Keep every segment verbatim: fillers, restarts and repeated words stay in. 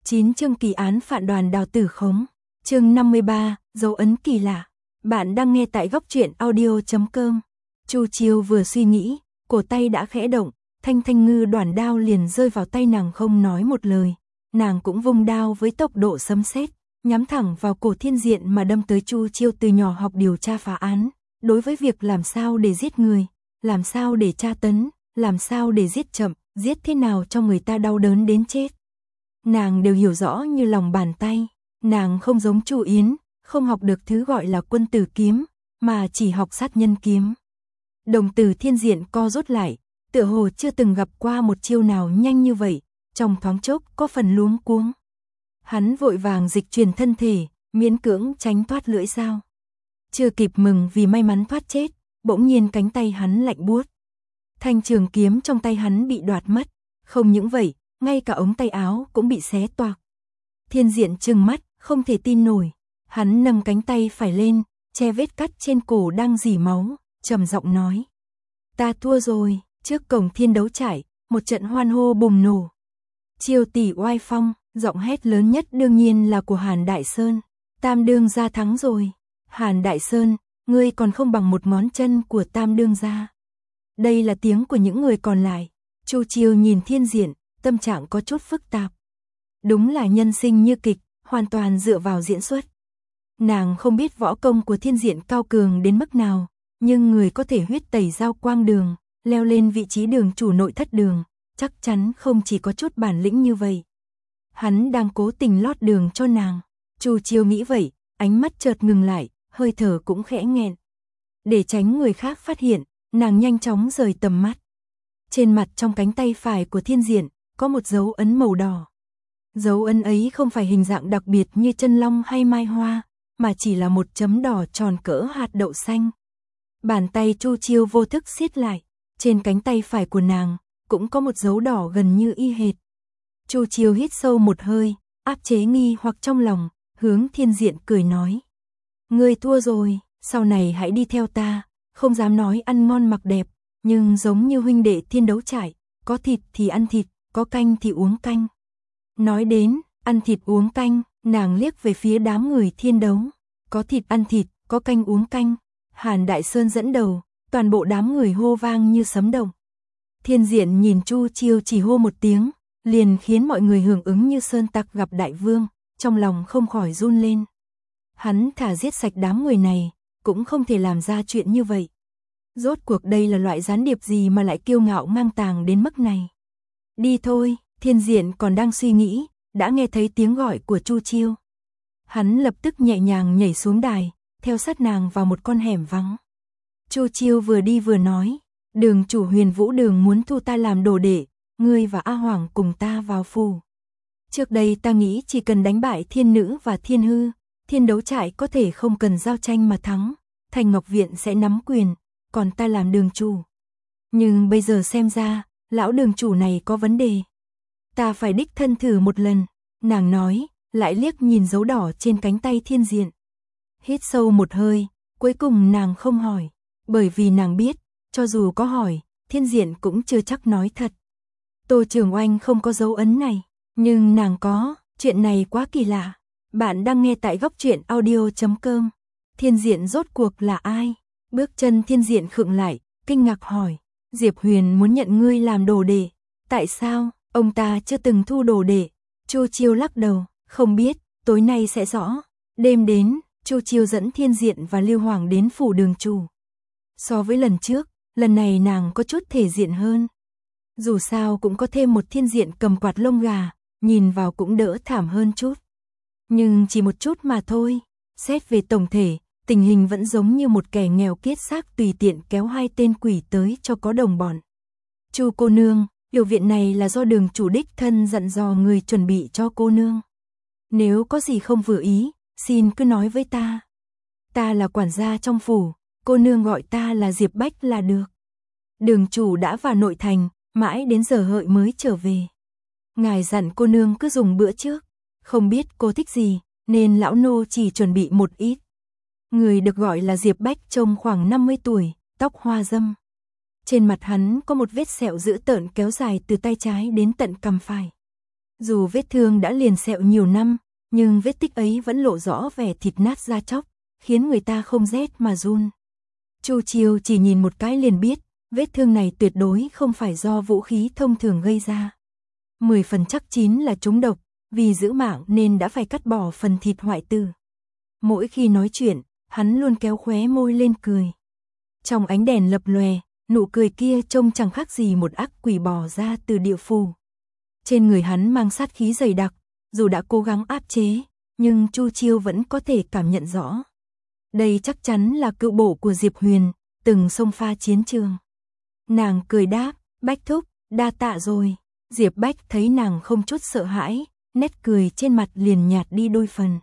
chín chương kỳ án phản đoàn Đào Tử Khống. Chương năm mươi ba, dấu ấn kỳ lạ. Bạn đang nghe tại góc truyện audio chấm com. Chu Chiêu vừa suy nghĩ, cổ tay đã khẽ động, thanh thanh ngư đoản đao liền rơi vào tay nàng không nói một lời. Nàng cũng vung đao với tốc độ sấm sét, nhắm thẳng vào cổ Thiên Diện mà đâm tới. Chu Chiêu từ nhỏ học điều tra phá án, đối với việc làm sao để giết người, làm sao để tra tấn, làm sao để giết chậm, giết thế nào cho người ta đau đớn đến chết, nàng đều hiểu rõ như lòng bàn tay. Nàng không giống Chu Yến, không học được thứ gọi là quân tử kiếm, mà chỉ học sát nhân kiếm. Đồng tử Thiên Diện co rút lại, tựa hồ chưa từng gặp qua một chiêu nào nhanh như vậy, trong thoáng chốc có phần luống cuống. Hắn vội vàng dịch chuyển thân thể, miễn cưỡng tránh thoát lưỡi dao. Chưa kịp mừng vì may mắn thoát chết, bỗng nhiên cánh tay hắn lạnh buốt. Thanh trường kiếm trong tay hắn bị đoạt mất, không những vậy, ngay cả ống tay áo cũng bị xé toạc. Thiên Diện trừng mắt, không thể tin nổi. Hắn nâng cánh tay phải lên, che vết cắt trên cổ đang rỉ máu, trầm giọng nói: "Ta thua rồi." Trước cổng Thiên Đấu Trại, một trận hoan hô bùng nổ. Chiêu tỷ oai phong, giọng hét lớn nhất đương nhiên là của Hàn Đại Sơn. "Tam đương gia thắng rồi." "Hàn Đại Sơn, ngươi còn không bằng một ngón chân của Tam đương gia." Đây là tiếng của những người còn lại. Chu Chiêu nhìn Thiên Diện, tâm trạng có chút phức tạp. Đúng là nhân sinh như kịch, hoàn toàn dựa vào diễn xuất. Nàng không biết võ công của Thiên Diện cao cường đến mức nào, nhưng người có thể huyết tẩy Giao Quang Đường, leo lên vị trí đường chủ nội thất đường, chắc chắn không chỉ có chút bản lĩnh như vậy. Hắn đang cố tình lót đường cho nàng. Chu Chiêu nghĩ vậy, ánh mắt chợt ngừng lại, hơi thở cũng khẽ nghẹn. Để tránh người khác phát hiện, nàng nhanh chóng rời tầm mắt. Trên mặt trong cánh tay phải của Thiên Diện có một dấu ấn màu đỏ. Dấu ấn ấy không phải hình dạng đặc biệt như chân long hay mai hoa, mà chỉ là một chấm đỏ tròn cỡ hạt đậu xanh. Bàn tay Chu Chiêu vô thức siết lại, trên cánh tay phải của nàng cũng có một dấu đỏ gần như y hệt. Chu Chiêu hít sâu một hơi, áp chế nghi hoặc trong lòng, hướng Thiên Diện cười nói: "Ngươi thua rồi, sau này hãy đi theo ta, không dám nói ăn ngon mặc đẹp, nhưng giống như huynh đệ Thiên Đấu Trại, có thịt thì ăn thịt, có canh thì uống canh." Nói đến ăn thịt uống canh, nàng liếc về phía đám người Thiên Đấu. Có thịt ăn thịt, có canh uống canh. Hàn Đại Sơn dẫn đầu, toàn bộ đám người hô vang như sấm động. Thiên Diện nhìn Chu Chiêu chỉ hô một tiếng, liền khiến mọi người hưởng ứng như sơn tặc gặp đại vương, trong lòng không khỏi run lên. Hắn thà giết sạch đám người này, cũng không thể làm ra chuyện như vậy. Rốt cuộc đây là loại gián điệp gì mà lại kiêu ngạo ngang tàng đến mức này. "Đi thôi." Thiên Diện còn đang suy nghĩ, đã nghe thấy tiếng gọi của Chu Chiêu. Hắn lập tức nhẹ nhàng nhảy xuống đài, theo sát nàng vào một con hẻm vắng. Chu Chiêu vừa đi vừa nói: "Đường chủ Huyền Vũ Đường muốn thu ta làm đồ đệ, ngươi và A Hoàng cùng ta vào phủ. Trước đây ta nghĩ chỉ cần đánh bại Thiên Nữ và Thiên Hư, Thiên Đấu Trại có thể không cần giao tranh mà thắng, Thành Ngọc Viện sẽ nắm quyền, còn ta làm đường chủ. Nhưng bây giờ xem ra, lão đường chủ này có vấn đề. Ta phải đích thân thử một lần." Nàng nói, lại liếc nhìn dấu đỏ trên cánh tay Thiên Diện. Hít sâu một hơi, cuối cùng nàng không hỏi, bởi vì nàng biết, cho dù có hỏi, Thiên Diện cũng chưa chắc nói thật. Tô Trường Oanh không có dấu ấn này, nhưng nàng có, chuyện này quá kỳ lạ. Bạn đang nghe tại góc truyện audio chấm com. Thiên Diện rốt cuộc là ai? Bước chân Thiên Diện khựng lại, kinh ngạc hỏi: "Diệp Huyền muốn nhận ngươi làm đồ đệ. Tại sao? Ông ta chưa từng thu đồ đệ." Chu Chiêu lắc đầu: "Không biết, tối nay sẽ rõ." Đêm đến, Chu Chiêu dẫn Thiên Diện và Lưu Hoàng đến phủ đường chủ. So với lần trước, lần này nàng có chút thể diện hơn. Dù sao cũng có thêm một Thiên Diện cầm quạt lông gà, nhìn vào cũng đỡ thảm hơn chút. Nhưng chỉ một chút mà thôi. Xét về tổng thể, tình hình vẫn giống như một kẻ nghèo kiết xác tùy tiện kéo hai tên quỷ tới cho có đồng bọn. "Chu cô nương, Yểu viện này là do đường chủ đích thân dặn dò người chuẩn bị cho cô nương. Nếu có gì không vừa ý, xin cứ nói với ta. Ta là quản gia trong phủ, cô nương gọi ta là Diệp Bách là được. Đường chủ đã vào nội thành, mãi đến giờ hợi mới trở về. Ngài dặn cô nương cứ dùng bữa trước, không biết cô thích gì, nên lão nô chỉ chuẩn bị một ít." Người được gọi là Diệp Bách trông khoảng năm mươi tuổi, tóc hoa râm. Trên mặt hắn có một vết sẹo dữ tợn kéo dài từ tay trái đến tận cằm phải. Dù vết thương đã liền sẹo nhiều năm, nhưng vết tích ấy vẫn lộ rõ vẻ thịt nát da chóc, khiến người ta không rét mà run. Chu Chiêu chỉ nhìn một cái liền biết, vết thương này tuyệt đối không phải do vũ khí thông thường gây ra. Mười phần chắc chín là trúng độc, vì giữ mạng nên đã phải cắt bỏ phần thịt hoại tử. Mỗi khi nói chuyện, hắn luôn kéo khóe môi lên cười. Trong ánh đèn lập lòe, nụ cười kia trông chẳng khác gì một ác quỷ bò ra từ địa phủ. Trên người hắn mang sát khí dày đặc, dù đã cố gắng áp chế, nhưng Chu Chiêu vẫn có thể cảm nhận rõ. Đây chắc chắn là cựu bổ của Diệp Huyền, từng xông pha chiến trường. Nàng cười đáp, Bách thúc, đa tạ rồi. Diệp Bách thấy nàng không chút sợ hãi, nét cười trên mặt liền nhạt đi đôi phần.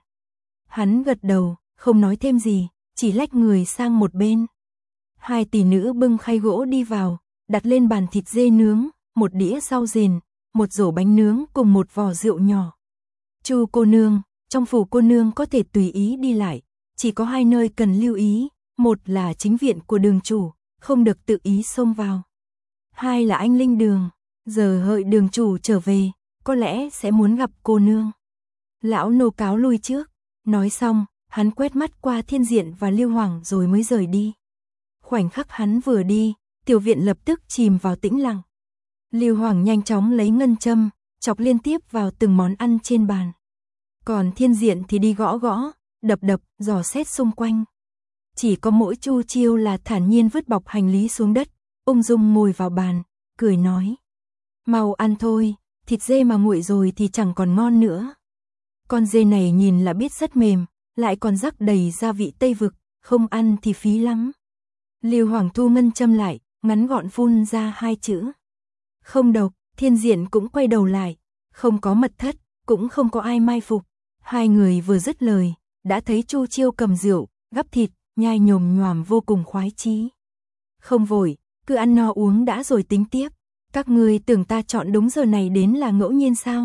Hắn gật đầu, không nói thêm gì, chỉ lách người sang một bên. Hai tỷ nữ bưng khay gỗ đi vào, đặt lên bàn thịt dê nướng, một đĩa rau rền, một rổ bánh nướng cùng một vò rượu nhỏ. Chu cô nương, trong phủ cô nương có thể tùy ý đi lại, chỉ có hai nơi cần lưu ý, một là chính viện của đường chủ, không được tự ý xông vào. Hai là anh linh đường, giờ hợi đường chủ trở về, có lẽ sẽ muốn gặp cô nương. Lão nô cáo lui trước, nói xong, hắn quét mắt qua Thiên Diện và Lưu Hoàng rồi mới rời đi. Khoảnh khắc hắn vừa đi, tiểu viện lập tức chìm vào tĩnh lặng. Lưu Hoàng nhanh chóng lấy ngân châm, chọc liên tiếp vào từng món ăn trên bàn. Còn Thiên Diện thì đi gõ gõ, đập đập, dò xét xung quanh. Chỉ có mỗi Chu Chiêu là thản nhiên vứt bọc hành lý xuống đất, ung dung ngồi vào bàn, cười nói. Mau ăn thôi, thịt dê mà nguội rồi thì chẳng còn ngon nữa. Con dê này nhìn là biết rất mềm, lại còn rắc đầy gia vị Tây Vực, không ăn thì phí lắm. Lưu Hoàng thu ngân châm lại, ngắn gọn phun ra hai chữ. Không độc. Thiên Diện cũng quay đầu lại, không có mật thất, cũng không có ai mai phục. Hai người vừa dứt lời, đã thấy Chu Chiêu cầm rượu, gắp thịt, nhai nhồm nhoàm vô cùng khoái chí. Không vội, cứ ăn no uống đã rồi tính tiếp. Các ngươi tưởng ta chọn đúng giờ này đến là ngẫu nhiên sao?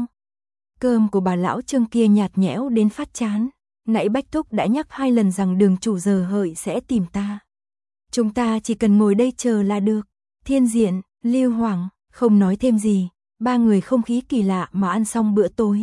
Cơm của bà lão Trương kia nhạt nhẽo đến phát chán. Nãy Bách thúc đã nhắc hai lần rằng đường chủ giờ hợi sẽ tìm ta. Chúng ta chỉ cần ngồi đây chờ là được. Thiên Diện, Lưu Hoàng không nói thêm gì, ba người không khí kỳ lạ mà ăn xong bữa tối.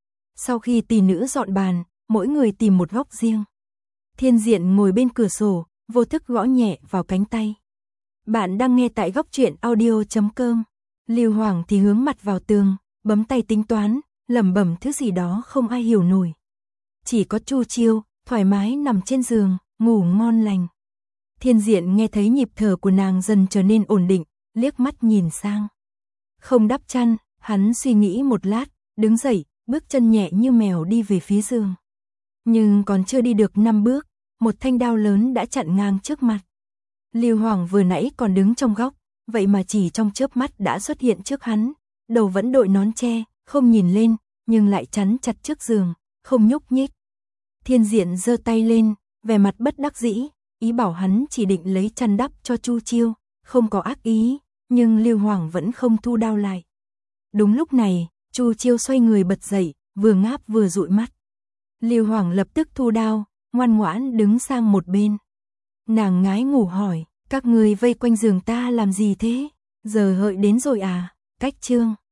Sau khi tỷ nữ dọn bàn, mỗi người tìm một góc riêng. Thiên Diện ngồi bên cửa sổ, vô thức gõ nhẹ vào cánh tay. Bạn đang nghe tại góc truyện audio chấm com. Lưu Hoàng thì hướng mặt vào tường, bấm tay tính toán, lẩm bẩm thứ gì đó không ai hiểu nổi. Chỉ có Chu Chiêu, thoải mái nằm trên giường, ngủ ngon lành. Thiên Diện nghe thấy nhịp thở của nàng dần trở nên ổn định, liếc mắt nhìn sang. Không đắp chăn, hắn suy nghĩ một lát, đứng dậy, bước chân nhẹ như mèo đi về phía giường. Nhưng còn chưa đi được năm bước, một thanh đao lớn đã chặn ngang trước mặt. Lưu Hoàng vừa nãy còn đứng trong góc, vậy mà chỉ trong chớp mắt đã xuất hiện trước hắn, đầu vẫn đội nón che, không nhìn lên, nhưng lại chắn chặt trước giường, không nhúc nhích. Thiên Diện giơ tay lên, vẻ mặt bất đắc dĩ, ý bảo hắn chỉ định lấy chăn đắp cho Chu Chiêu, không có ác ý, nhưng Lưu Hoàng vẫn không thu đao lại. Đúng lúc này, Chu Chiêu xoay người bật dậy, vừa ngáp vừa dụi mắt. Lưu Hoàng lập tức thu đao, ngoan ngoãn đứng sang một bên. Nàng ngái ngủ hỏi, các người vây quanh giường ta làm gì thế? Giờ hợi đến rồi à? Cách chương